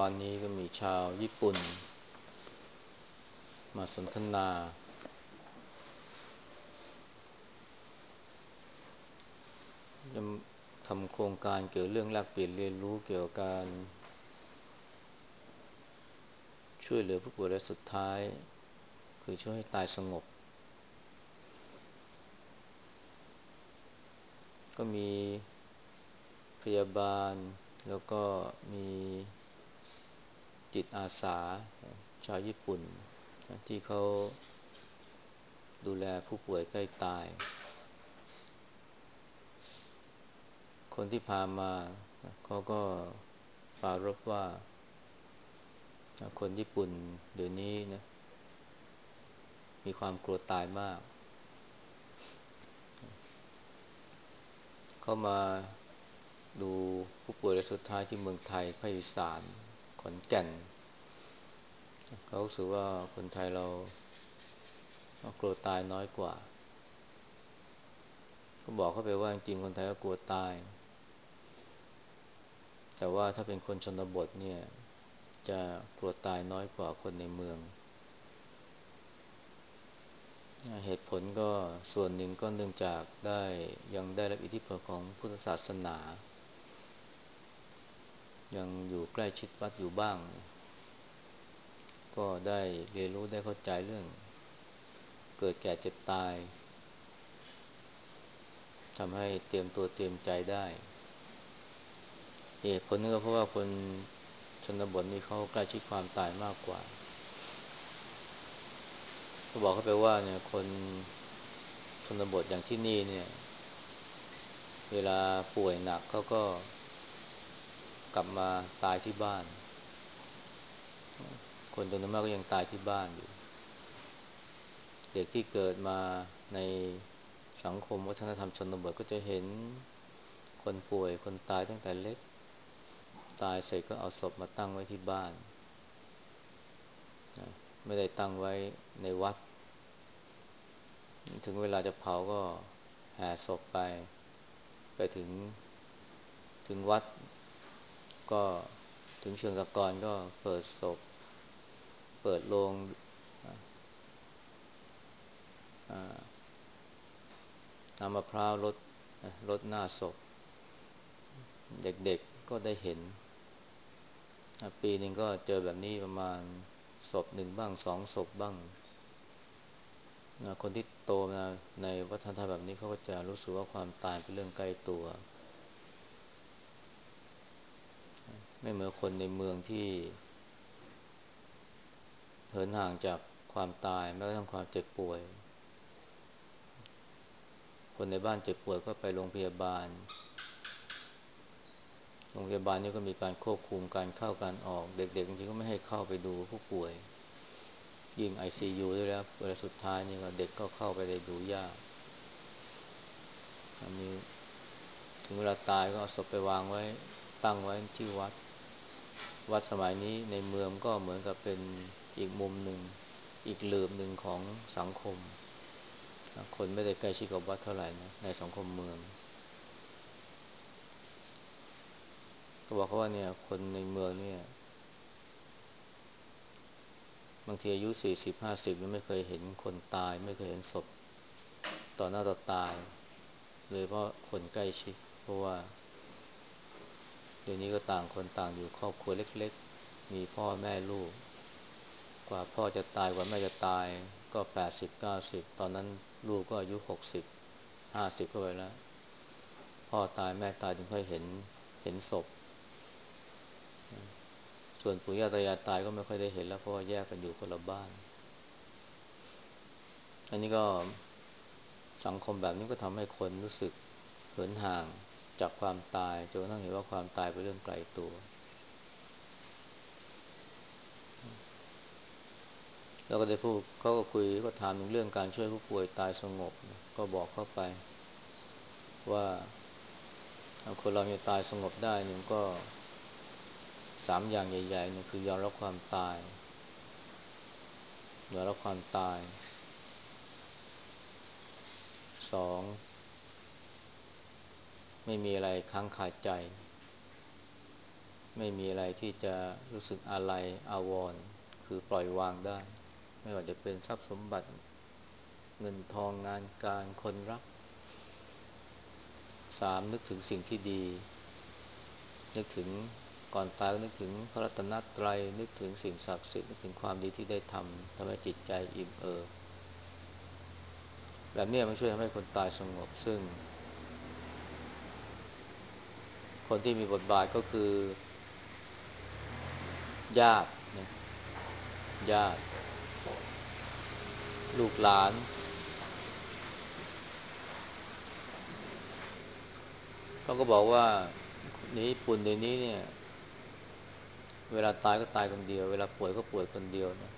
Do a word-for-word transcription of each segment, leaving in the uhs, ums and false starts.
านนี้ก็มีชาวญี่ปุ่นมาสนทนาจะทำโครงการเกี่ยวเรื่องแลกเปลี่ยนเรียนรู้เกี่ยวกับการช่วยเหลือผู้ป่วยรายสุดท้ายคือช่วยให้ตายสงบก็มีพยาบาลแล้วก็มีจิตอาสาชาวญี่ปุ่นที่เขาดูแลผู้ป่วยใกล้ตายคนที่พามาเขาก็ปรารภว่าคนญี่ปุ่นเดี๋ยวนี้นะมีความกลัวตายมากเขามาดูผู้ป่วยรายสุดท้ายที่เมืองไทยภาคอีสานขอนแก่นเขารู้สึกว่าคนไทยเรากลัวตายน้อยกว่าก็บอกเขาไปว่าจริงๆคนไทยก็กลัวตายแต่ว่าถ้าเป็นคนชนบทเนี่ยจะกลัวตายน้อยกว่าคนในเมืองเหตุผลก็ส่วนหนึ่งก็เนื่องจากได้ยังได้รับอิทธิพลของพุทธศาสนายังอยู่ใกล้ชิดวัดอยู่บ้างก็ได้เรียนรู้ได้เข้าใจเรื่องเกิดแก่เจ็บตายทำให้เตรียมตัวเตรียมใจได้เหตุผลนึงก็เพราะว่าคนชนบทนี่เขาใกล้ชิดความตายมากกว่าก็บอกเขาไปว่าเนี่ยคนชนบทอย่างที่นี่เนี่ยเวลาป่วยหนักเขาก็กลับมาตายที่บ้านคนจำนวนมากก็ยังตายที่บ้านอยู่เด็กที่เกิดมาในสังคมวัฒนธรรมชนบทก็จะเห็นคนป่วยคนตายตั้งแต่เล็กตายเสร็จก็เอาศพมาตั้งไว้ที่บ้านไม่ได้ตั้งไว้ในวัดถึงเวลาจะเผาก็แห่ศพไปไปถึงถึงวัดก็ถึงเชิงตะกอนก็เปิดศพเปิดโลงน้ำมะพร้าวรดรดหน้าศพเด็กๆก็ได้เห็นปีหนึ่งก็เจอแบบนี้ประมาณศพหนึ่งบ้างสองศพบ้างคนที่โตมาในวัฒนธรรมแบบนี้เขาก็จะรู้สึกว่าความตายเป็นเรื่องใกล้ตัวไม่เหมือนคนในเมืองที่เหินห่างจากความตายแม้กระทั่งความเจ็บป่วยคนในบ้านเจ็บป่วยก็ไปโรงพยาบาลโรงพยาบาลนี่ก็มีการควบคุมการเข้าการออกเด็กๆบางทีก็ไม่ให้เข้าไปดูผู้ป่วยยิ่ง ไอ ซี ยู ด้วยแล้วเวลาสุดท้ายนี่ก็เด็กก็เข้าไปได้ดูยากอันนี้ถึงเวลาตายก็เอาศพไปวางไว้ตั้งไว้ที่วัดวัดสมัยนี้ในเมืองก็เหมือนกับเป็นอีกมุมหนึ่งอีกหลืบหนึ่งของสังคมคนไม่ได้ใกล้ชิดกับวัดเท่าไหร่นะในสังคมเมืองก็บอกเขาว่าเนี่ยคนในเมืองเนี่ยบางทีอายุสี่สิบห้าสิบยังไม่เคยเห็นคนตายไม่เคยเห็นศพต่อหน้าต่อตาเลยเพราะคนใกล้ชิดเพราะว่าเดี๋ยวนี้ก็ต่างคนต่างอยู่ครอบครัวเล็กๆมีพ่อแม่ลูกกว่าพ่อจะตายกว่าแม่จะตายก็แปดสิบเก้าสิบตอนนั้นลูกก็อายุหกสิบห้าสิบเข้าไปแล้วพ่อตายแม่ตายถึงค่อยเห็นเห็นศพส่วนปู่ย่าตายายตายก็ไม่ค่อยได้เห็นแล้วเพราะว่าแยกกันอยู่คนละบ้านอันนี้ก็สังคมแบบนี้ก็ทำให้คนรู้สึกเหินห่างจากความตายจนกระทั่งเห็นว่าความตายเป็นเรื่องไกลตัวแล้วก็ได้พูดเขาก็คุยก็ถามถึงเรื่องการช่วยผู้ป่วยตายสงบก็บอกเข้าไปว่าคนเราจะตายสงบได้เนี่ยก็สามอย่างใหญ่ๆเนี่ยคือยอมรับความตายยอมรับความตายสองไม่มีอะไรค้างคาใจไม่มีอะไรที่จะรู้สึกอาลัยอาวรณ์คือปล่อยวางได้ไม่ว่าจะเป็นทรัพย์สมบัติเงินทองงานการคนรักสามนึกถึงสิ่งที่ดีนึกถึงก่อนตายก็นึกถึงพระรัตนตรัยนึกถึงสิ่งศักดิ์สิทธิ์นึกถึงความดีที่ได้ทำทำให้จิตใจอิ่มเอิบแบบนี้มันช่วยทำให้คนตายสงบซึ่งคนที่มีบทบาทก็คือญาตินะญาติลูกหลานเขาก็บอกว่าในญี่ปุ่นในนี้เนี่ยเวลาตายก็ตายคนเดียวเวลาป่วยก็ป่วยคนเดียวนะ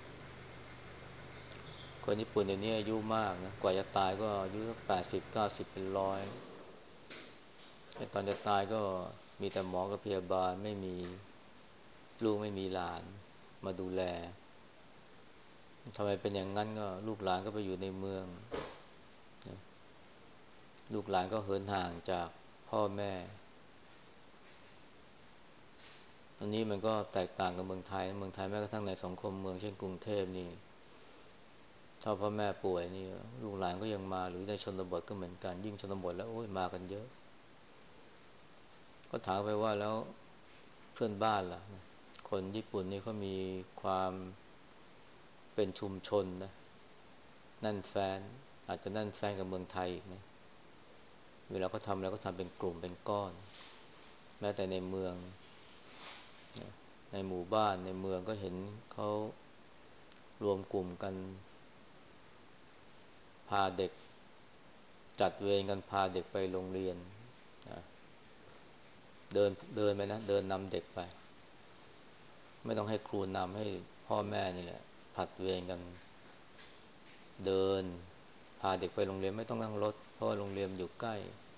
คนญี่ปุ่นในนี้อายุมากนะกว่าจะตายก็อายุแปดสิบเก้าสิบเป็นร้อยไอ้ตอนจะตายก็มีแต่หมอกับพยาบาลไม่มีลูกไม่มีหลานมาดูแลทำไมเป็นอย่างนั้นก็ลูกหลานก็ไปอยู่ในเมืองนะลูกหลานก็เหินห่างจากพ่อแม่อันนี้มันก็แตกต่างกับเมืองไทยเมืองไทยแม้กระทั่งในสังคมเมืองเช่นกรุงเทพนี่ถ้าพ่อแม่ป่วยนี่ลูกหลานก็ยังมาหรือในชนบทก็เหมือนกันยิ่งชนบทแล้วโอ้ยมากันเยอะก็ถามไปว่าแล้วเพื่อนบ้านล่ะคนญี่ปุ่นนี่เขามีความเป็นชุมชนนะแน่นแฟนอาจจะแน่นแฟนกับเมืองไทยอีกนะเวลาเขาทำแล้วก็ทำเป็นกลุ่มเป็นก้อนแม้แต่ในเมืองในหมู่บ้านในเมืองก็เห็นเขารวมกลุ่มกันพาเด็กจัดเวรกันพาเด็กไปโรงเรียนนะเดินเดินไปนะเดินนำเด็กไปไม่ต้องให้ครูนำให้พ่อแม่นี่แหละผลัดเวรกันเดินพาเด็กไปโรงเรียนไม่ต้องนั่งรถเพราะว่าโรงเรียนอยู่ใกล้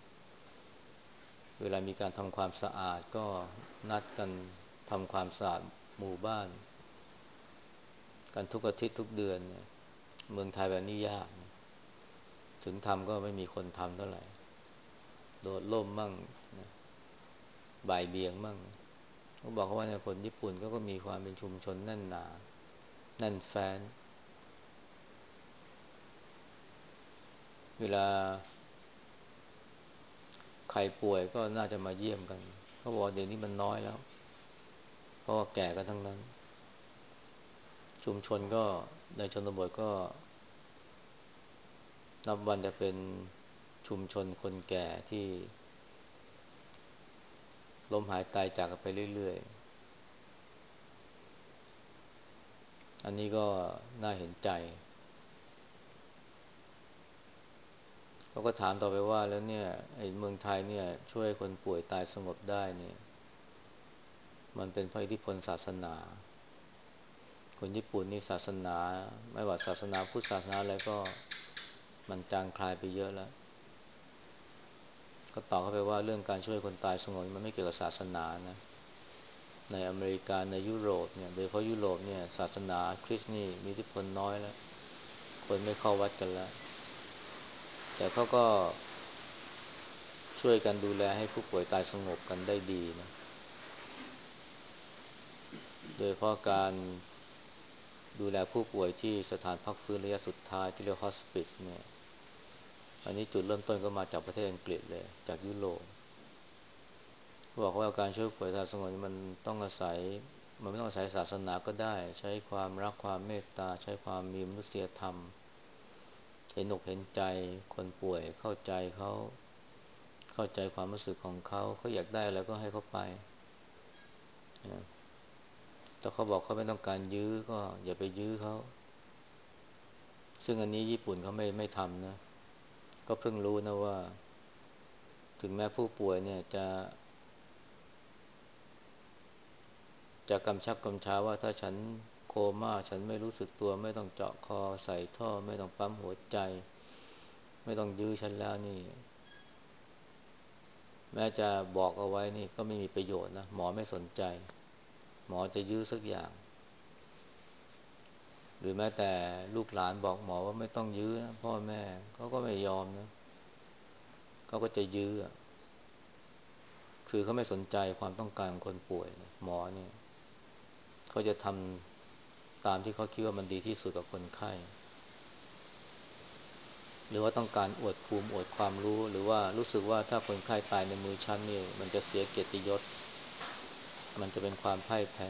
เวลามีการทำความสะอาดก็นัดกันทำความสะอาดหมู่บ้านกันทุกอาทิตย์ทุกเดือนเนี่ยเมืองไทยแบบนี้ยากนะถึงทำก็ไม่มีคนทำเท่าไหร่โดดร่มมั่งนะบ่ายเบี่ยงมั่งเขาบอกว่าเนี่ยคนญี่ปุ่นก็ก็มีความเป็นชุมชนแน่นหนาแน่นแฟ้นเวลาใครป่วยก็น่าจะมาเยี่ยมกันเขาบอกเดี๋ยวนี้มันน้อยแล้วเพราะว่าแก่กันทั้งนั้นชุมชนก็ในชนบทก็นับวันจะเป็นชุมชนคนแก่ที่ล้มหายตายจากกันไปเรื่อยๆอันนี้ก็น่าเห็นใจเขาก็ถามต่อไปว่าแล้วเนี่ยไอ้เมืองไทยเนี่ยช่วยคนป่วยตายสงบได้เนี่ยมันเป็นเพราะอิทธิพลศาสนาคนญี่ปุ่นนี่ศาสนาไม่ว่าศาสนาพุทธศาสนาอะไรก็มันจางคลายไปเยอะแล้วก็ตอบเข้าไปว่าเรื่องการช่วยคนตายสงบมันไม่เกี่ยวกับศาสนานะในอเมริกาในยุโรปเนี่ยโดยเฉพาะยุโรปเนี่ยศาสนาคริสต์นี่มีอิทธิพลน้อยแล้วคนไม่เข้าวัดกันแล้วแต่เขาก็ช่วยกันดูแลให้ผู้ป่วยตายสงบกันได้ดีนะโดยเฉพาะการดูแลผู้ป่วยที่สถานพักฟื้นระยะสุดท้ายที่เรียกฮอสปิสเนี่ยอันนี้จุดเริ่มต้นก็มาจากประเทศอังกฤษเลยจากยุโรปบอกว่าการช่วยผู้ป่วยตายสงบมันต้องอาศัยมันไม่ต้องอาศัยศาสนาก็ได้ใช้ความรักความเมตตาใช้ความมีมนุษยธรรมเห็นอกเห็นใจคนป่วยเข้าใจเขาเข้าใจความรู้สึกของเขาเขาอยากได้อะไรก็ให้เขาไปนะแต่เขาบอกเขาไม่ต้องการยื้อก็อย่าไปยื้อเขาซึ่งอันนี้ญี่ปุ่นเขาไม่ไม่ทำนะก็เพิ่งรู้นะว่าถึงแม้ผู้ป่วยเนี่ยจะจะกำชับกำชาว่าถ้าฉันโคม่าฉันไม่รู้สึกตัวไม่ต้องเจาะคอใส่ท่อไม่ต้องปั๊มหัวใจไม่ต้องยื้อฉันแล้วนี่แม้จะบอกเอาไว้นี่ก็ไม่มีประโยชน์นะหมอไม่สนใจหมอจะยื้อสักอย่างหรือแม้แต่ลูกหลานบอกหมอว่าไม่ต้องยื้อนะพ่อแม่เขาก็ไม่ยอมนะเขาก็จะยื้อคคือเขาไม่สนใจความต้องการของคนป่วยนะหมอเนี่ยเขาจะทำตามที่เขาคิดว่ามันดีที่สุดกับคนไข้ หรือว่าต้องการอวดภูมิอวดความรู้หรือว่ารู้สึกว่าถ้าคนไข้ตายในมือฉันนี่มันจะเสียเกียรติยศมันจะเป็นความพ่ายแพ้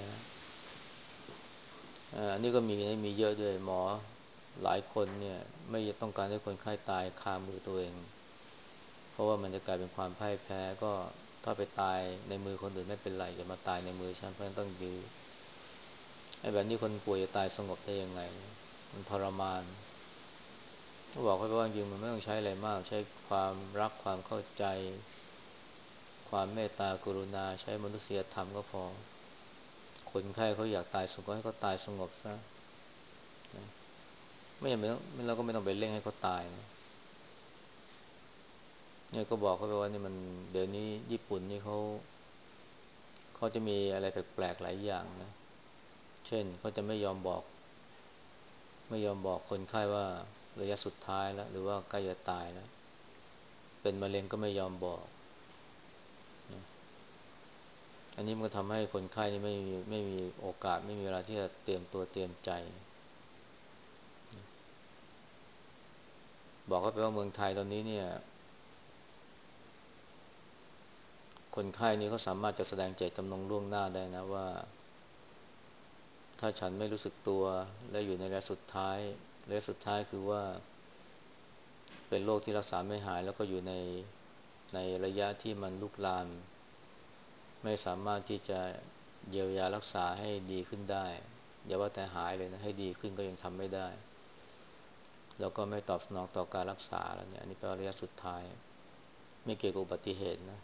อันนี้ก็มีมีเยอะด้วยหมอหลายคนเนี่ยไม่ต้องการให้คนไข้ตายคามือตัวเองเพราะว่ามันจะกลายเป็นความพ่ายแพ้ก็ถ้าไปตายในมือคนอื่นไม่เป็นไรอย่ามาตายในมือฉันเพราะฉะนั้นต้องยื้อไอ้แบบนี้คนป่วยจะตายสงบได้ยังไงมันทรมานก็บอกเขาไปว่าจริงมันไม่ต้องใช้อะไรมากใช้ความรักความเข้าใจความเมตตากรุณาใช้มนุษยธรรมก็พอคนไข้เขาอยากตายสงบก็ให้เขาตายสงบซะไม่จำเป็นต้องเราก็ไม่ต้องไปเร่งให้เขาตายนะเนี่ยก็บอกเขาไปว่านี่มันเดี๋ยวนี้ญี่ปุ่นนี่เขาเขาจะมีอะไรแปลกๆหลายอย่างนะเช่นเขาจะไม่ยอมบอกไม่ยอมบอกคนไข้ว่าระยะสุดท้ายแล้วหรือว่าใกล้จะตายแล้วเป็นมะเร็งก็ไม่ยอมบอกนะอันนี้มันก็ทำให้คนไข้นี่ไม่มีไม่มีโอกาสไม่มีเวลาที่จะเตรียมตัวเตรียมใจบอกเขาไปว่าเมืองไทยตอนนี้เนี่ยคนไข้นี่เขาสามารถจะแสดงเจตจำนงล่วงหน้าได้นะว่าถ้าฉันไม่รู้สึกตัวและอยู่ในระยะสุดท้ายระยะสุดท้ายคือว่าเป็นโรคที่รักษาไม่หายแล้วก็อยู่ในในระยะที่มันลุกลามไม่สามารถที่จะเยียวยารักษาให้ดีขึ้นได้อย่าว่าแต่หายเลยนะให้ดีขึ้นก็ยังทำไม่ได้แล้วก็ไม่ตอบสนองต่อการรักษาแล้วเนี่ยอันนี้เป็นระยะสุดท้ายไม่เกี่ยวกับอุบัติเหตุนะ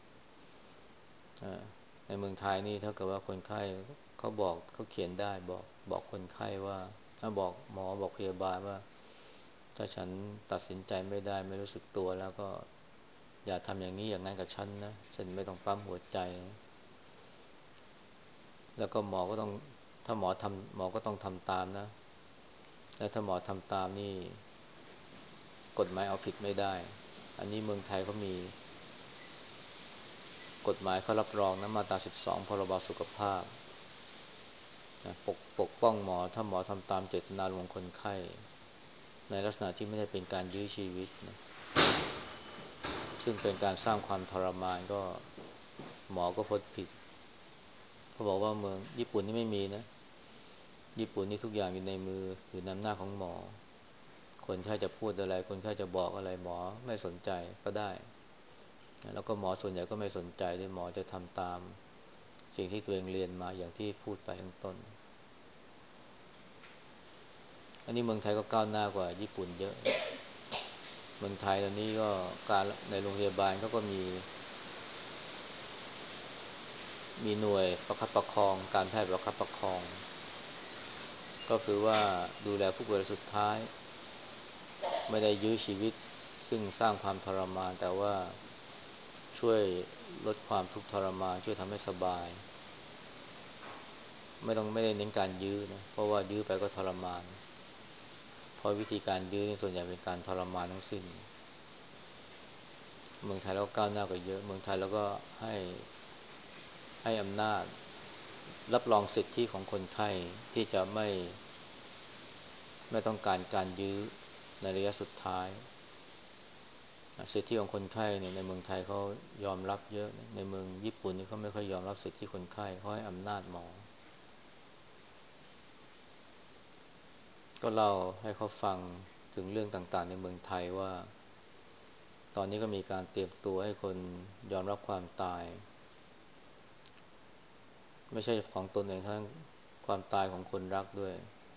ในเมืองไทยนี่ถ้าเกิดว่าคนไข้เขาบอกเขาเขียนได้บอกบอกคนไข้ว่าถ้าบอกหมอบอกพยาบาลว่าถ้าฉันตัดสินใจไม่ได้ไม่รู้สึกตัวแล้วก็อย่าทำอย่างนี้อย่างนั้นกับฉันนะฉันไม่ต้องปั๊มหัวใจแล้วก็หมอก็ต้องถ้าหมอทำหมอก็ต้องทำตามนะแล้วถ้าหมอทำตามนี่กฎหมายเอาผิดไม่ได้อันนี้เมืองไทยเขามีกฎหมายเขารับรองนะมาตราสิบสองพรบสุขภาพนะปกปกป้องหมอถ้าหมอทำตามเจตนารมณ์คนไข้ในลักษณะที่ไม่ได้เป็นการยื้อชีวิตนะซึ่งเป็นการสร้างความทรมานก็หมอก็พ้นผิดเขาบอกว่าเมืองญี่ปุ่นนี่ไม่มีนะญี่ปุ่นนี่ทุกอย่างอยู่ในมืออยู่ในอำนาจของหมอคนไข้จะพูดอะไรคนไข้จะบอกอะไรหมอไม่สนใจก็ได้แล้วก็หมอส่วนใหญ่ก็ไม่สนใจด้วยหมอจะทำตามสิ่งที่ตัวเองเรียนมาอย่างที่พูดไปข้างต้นอันนี้เมืองไทยก็ก้าวหน้ากว่าญี่ปุ่นเยอะเมืองไทยตอนนี้ก็การในโรงพยาบาลเขาก็มีมีหน่วยประคับประคองการแพทย์ประคับประคองก็คือว่าดูแลผู้ป่วยรายสุดท้ายไม่ได้ยื้อชีวิตซึ่งสร้างความทรมานแต่ว่าช่วยลดความทุกข์ทรมานช่วยทำให้สบายไม่ต้องไม่ได้เน้นการยื้อนะเพราะว่ายื้อไปก็ทรมานเพราะวิธีการยื้อนี่ส่วนใหญ่เป็นการทรมานทั้งสิ้นเมืองไทยเราก้าวหน้ากว่าเยอะเมืองไทยเราก็ให้ให้อำนาจรับรองสิทธิของคนไข้ที่จะไม่ไม่ต้องการการยื้อในระยะสุดท้ายสิทธิของคนไข้เนี่ยในเมืองไทยเขายอมรับเยอะในเมืองญี่ปุ่นนี่เขาไม่ค่อยยอมรับสิทธิคนไข้เขาให้อำนาจหมอก็เล่าให้เขาฟังถึงเรื่องต่างๆในเมืองไทยว่าตอนนี้ก็มีการเตรียมตัวให้คนยอมรับความตายไม่ใช่ของตนเองทั้งความตายของคนรักด้วย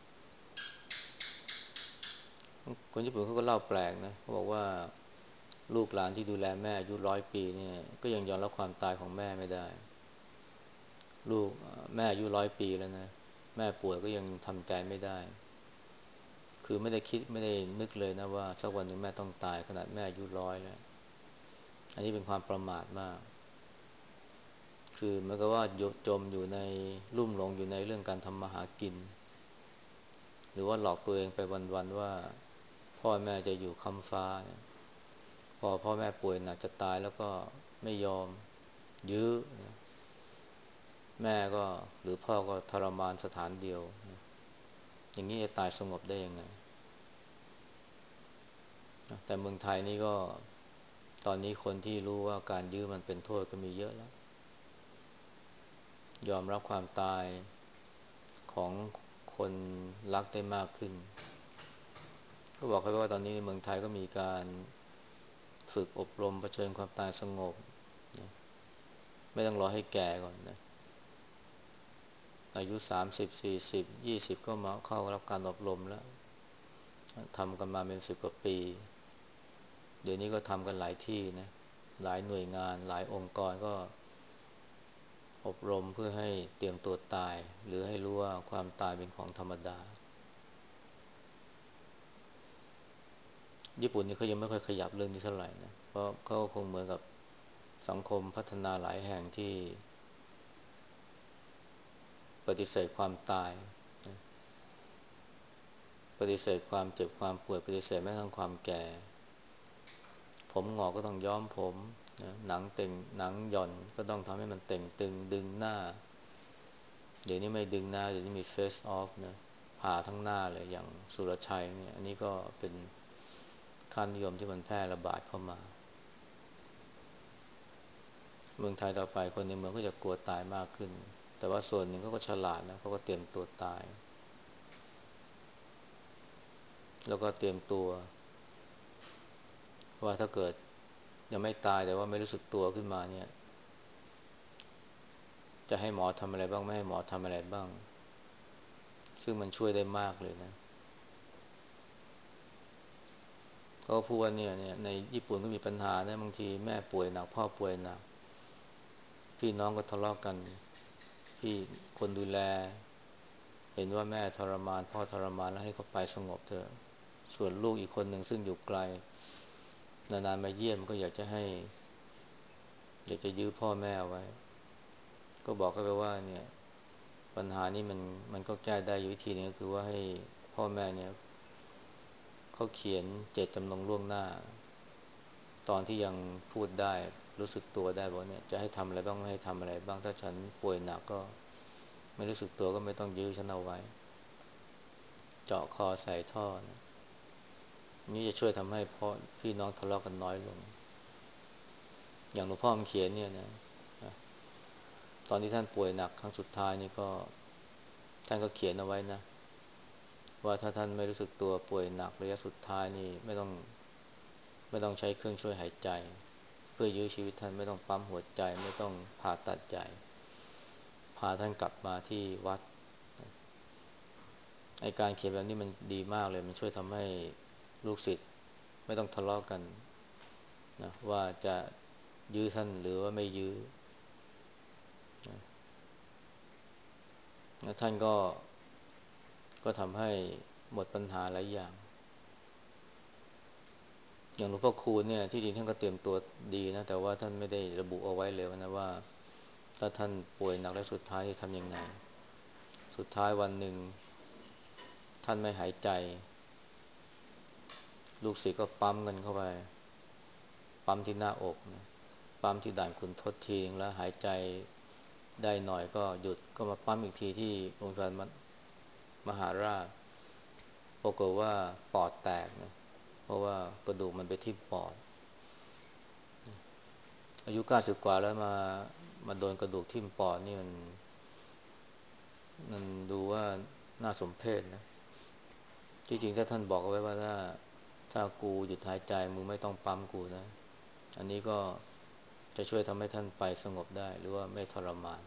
คนญี่ปุ่นเขาก็เล่าแปลกนะเขาบอกว่าลูกหลานที่ดูแลแม่อายุร้อยปีเนี่ยก็ยังยอมรับความตายของแม่ไม่ได้ลูกแม่อายุร้อยปีแล้วนะแม่ป่วยก็ยังทำใจไม่ได้คือไม่ได้คิดไม่ได้นึกเลยนะว่าสักวันหนึ่งแม่ต้องตายขนาดแม่อายุร้อยแล้วอันนี้เป็นความประมาทมากคือเหมือนกับว่าจมอยู่ในลุ่มหลงอยู่ในเรื่องการทำมาหากินหรือว่าหลอกตัวเองไปวันๆว่าพ่อแม่จะอยู่ค้ำฟ้าเนี่ยพอพ่อแม่ป่วยหนักจะตายแล้วก็ไม่ยอมยื้อนะแม่ก็หรือพ่อก็ทรมานสถานเดียวนะอย่างนี้จะตายสงบได้ยังไงนะแต่เมืองไทยนี่ก็ตอนนี้คนที่รู้ว่าการยื้อมันเป็นโทษก็มีเยอะแล้วยอมรับความตายของคนรักได้มากขึ้นก็บอกเขาว่าตอนนี้ในเมืองไทยก็มีการฝึกอบรมเผชิญความตายสงบนะไม่ต้องรอให้แก่ก่อนนะอายุสามสิบสี่สิบยี่สิบก็มาเข้ารับการอบรมแล้วทำกันมาเป็นสิบกว่าปีเดี๋ยวนี้ก็ทำกันหลายที่นะหลายหน่วยงานหลายองค์กรก็อบรมเพื่อให้เตรียมตัวตายหรือให้รู้ว่าความตายเป็นของธรรมดาญี่ปุ่นนี่เขายังไม่ค่อยขยับเรื่องนี้เท่าไหร่นะเพราะเขาคงเหมือนกับสังคมพัฒนาหลายแห่งที่ปฏิเสธความตายนะปฏิเสธความเจ็บความป่วยปฏิเสธแม้กระทั่งความแก่ผมงอกก็ต้องย้อมผมนะหนังเต่งหนังหย่อนก็ต้องทำให้มันเต่งตึงดึงหน้าเดี๋ยวนี้ไม่ดึงหน้าเดี๋ยวนี้มี face off นะผ่าทั้งหน้าเลยอย่างสุรชัยเนี่ยอันนี้ก็เป็นค่านิยมที่มันแพร่ระบาดเข้ามาเมืองไทยต่อไปคนในเมืองก็จะกลัวตายมากขึ้นแต่ว่าส่วนหนึ่งเขาก็ฉลาดนะเขาก็เตรียมตัวตายแล้วก็เตรียมตัวว่าถ้าเกิดยังไม่ตายแต่ว่าไม่รู้สึกตัวขึ้นมาเนี่ยจะให้หมอทำอะไรบ้างไม่ให้หมอทำอะไรบ้างซึ่งมันช่วยได้มากเลยนะเขาก็พูดว่าเนี่ยเนี่ยในญี่ปุ่นก็มีปัญหานะบางทีแม่ป่วยหนักพ่อป่วยหนักพี่น้องก็ทะเลาะกันพี่คนดูแลเห็นว่าแม่ทรมานพ่อทรมานแล้วให้เขาไปสงบเถอะส่วนลูกอีกคนหนึ่งซึ่งอยู่ไกลนานๆมาเยี่ยมก็อยากจะให้อยากจะยื้อพ่อแม่เอาไว้ก็บอกเขาไปว่าเนี่ยปัญหานี้มันมันก็แก้ได้อยู่วิธีนึงก็คือว่าให้พ่อแม่เนี่ยเขาเขียนเจตจำนงล่วงหน้าตอนที่ยังพูดได้รู้สึกตัวได้บอกเนี่ยจะให้ทำอะไรบ้างไม่ให้ทำอะไรบ้างถ้าฉันป่วยหนักก็ไม่รู้สึกตัวก็ไม่ต้องยื้อฉันเอาไว้เจาะคอใส่ท่อนะนี่จะช่วยทำให้พ่อพี่น้องทะเลาะกันน้อยลงอย่างหลวงพ่อมันเขียนเนี่ยนะตอนที่ท่านป่วยหนักครั้งสุดท้ายนี่ก็ท่านก็เขียนเอาไว้นะว่าถ้าท่านไม่รู้สึกตัวป่วยหนักระยะสุดท้ายนี่ไม่ต้องไม่ต้องใช้เครื่องช่วยหายใจเพื่อยื้อชีวิตท่านไม่ต้องปั๊มหัวใจไม่ต้องผ่าตัดใหญ่พาท่านกลับมาที่วัดไอ้การเขียนแบบนี้มันดีมากเลยมันช่วยทำให้ลูกศิษย์ไม่ต้องทะเลาะกันนะว่าจะยื้อท่านหรือว่าไม่ยื้อนะแล้วท่านก็ก็ทำให้หมดปัญหาหลายอย่างอย่างหลวงพ่อคูณเนี่ยที่จริงท่านก็เตรียมตัวดีนะแต่ว่าท่านไม่ได้ระบุเอาไว้เลยนะว่าถ้าท่านป่วยหนักและสุดท้ายจะทำยังไงสุดท้ายวันหนึ่งท่านไม่หายใจลูกศิษย์ก็ปั๊มกันเข้าไปปั๊มที่หน้าอกนะปั๊มที่ด่านขุนทดทีนึงแล้วหายใจได้หน่อยก็หยุดก็มาปั๊มอีกทีที่โรงพยาบาลมหาราชปรากฏว่าปอดแตกนะเพราะว่ากระดูกมันไปทิ่มปอดอายุเก้าสิบกว่าแล้วมามาโดนกระดูกทิ่มปอดนี่มันมันดูว่าน่าสมเพชนะที่จริงถ้าท่านบอกเอาไว้ว่าถ้าถ้ากูหยุดหายใจมึงไม่ต้องปั๊มกูนะอันนี้ก็จะช่วยทำให้ท่านไปสงบได้หรือว่าไม่ทรมาน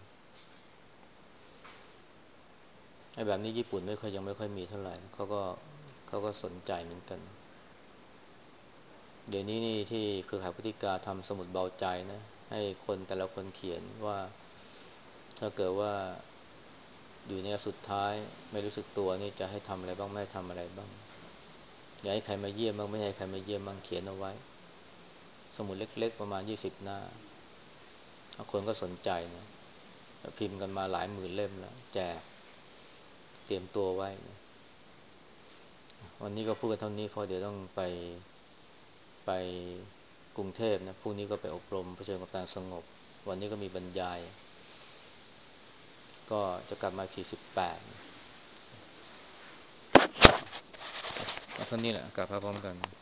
ไอ้แบบนี้ญี่ปุ่นไม่ค่อยยังไม่ค่อยมีเท่าไหร่เขาก็เขาก็สนใจเหมือนกันเดี๋ยวนี้นี่ที่เครือข่ายพุทธิกาทำสมุดเบาใจนะให้คนแต่ละคนเขียนว่าถ้าเกิดว่าอยู่ในสุดท้ายไม่รู้สึกตัวนี่จะให้ทำอะไรบ้างไม่ให้ทำอะไรบ้างอยากให้ใครมาเยี่ยมบ้างไม่ให้ใครมาเยี่ยมบ้างเขียนเอาไว้สมุดเล็กๆประมาณยี่สิบหน้าคนก็สนใจนะพิมพ์กันมาหลายหมื่นเล่มแล้วแจกเตรียมตัวไว้นะวันนี้ก็พูดกันเท่านี้เพราะเดี๋ยวต้องไปไปกรุงเทพนะพรุ่งนี้ก็ไปอบรมเผชิญกับการสงบวันนี้ก็มีบรรยาย ก็จะกลับมาที่สิบแปดเท่านี้แหละกลับมาพร้อมกัน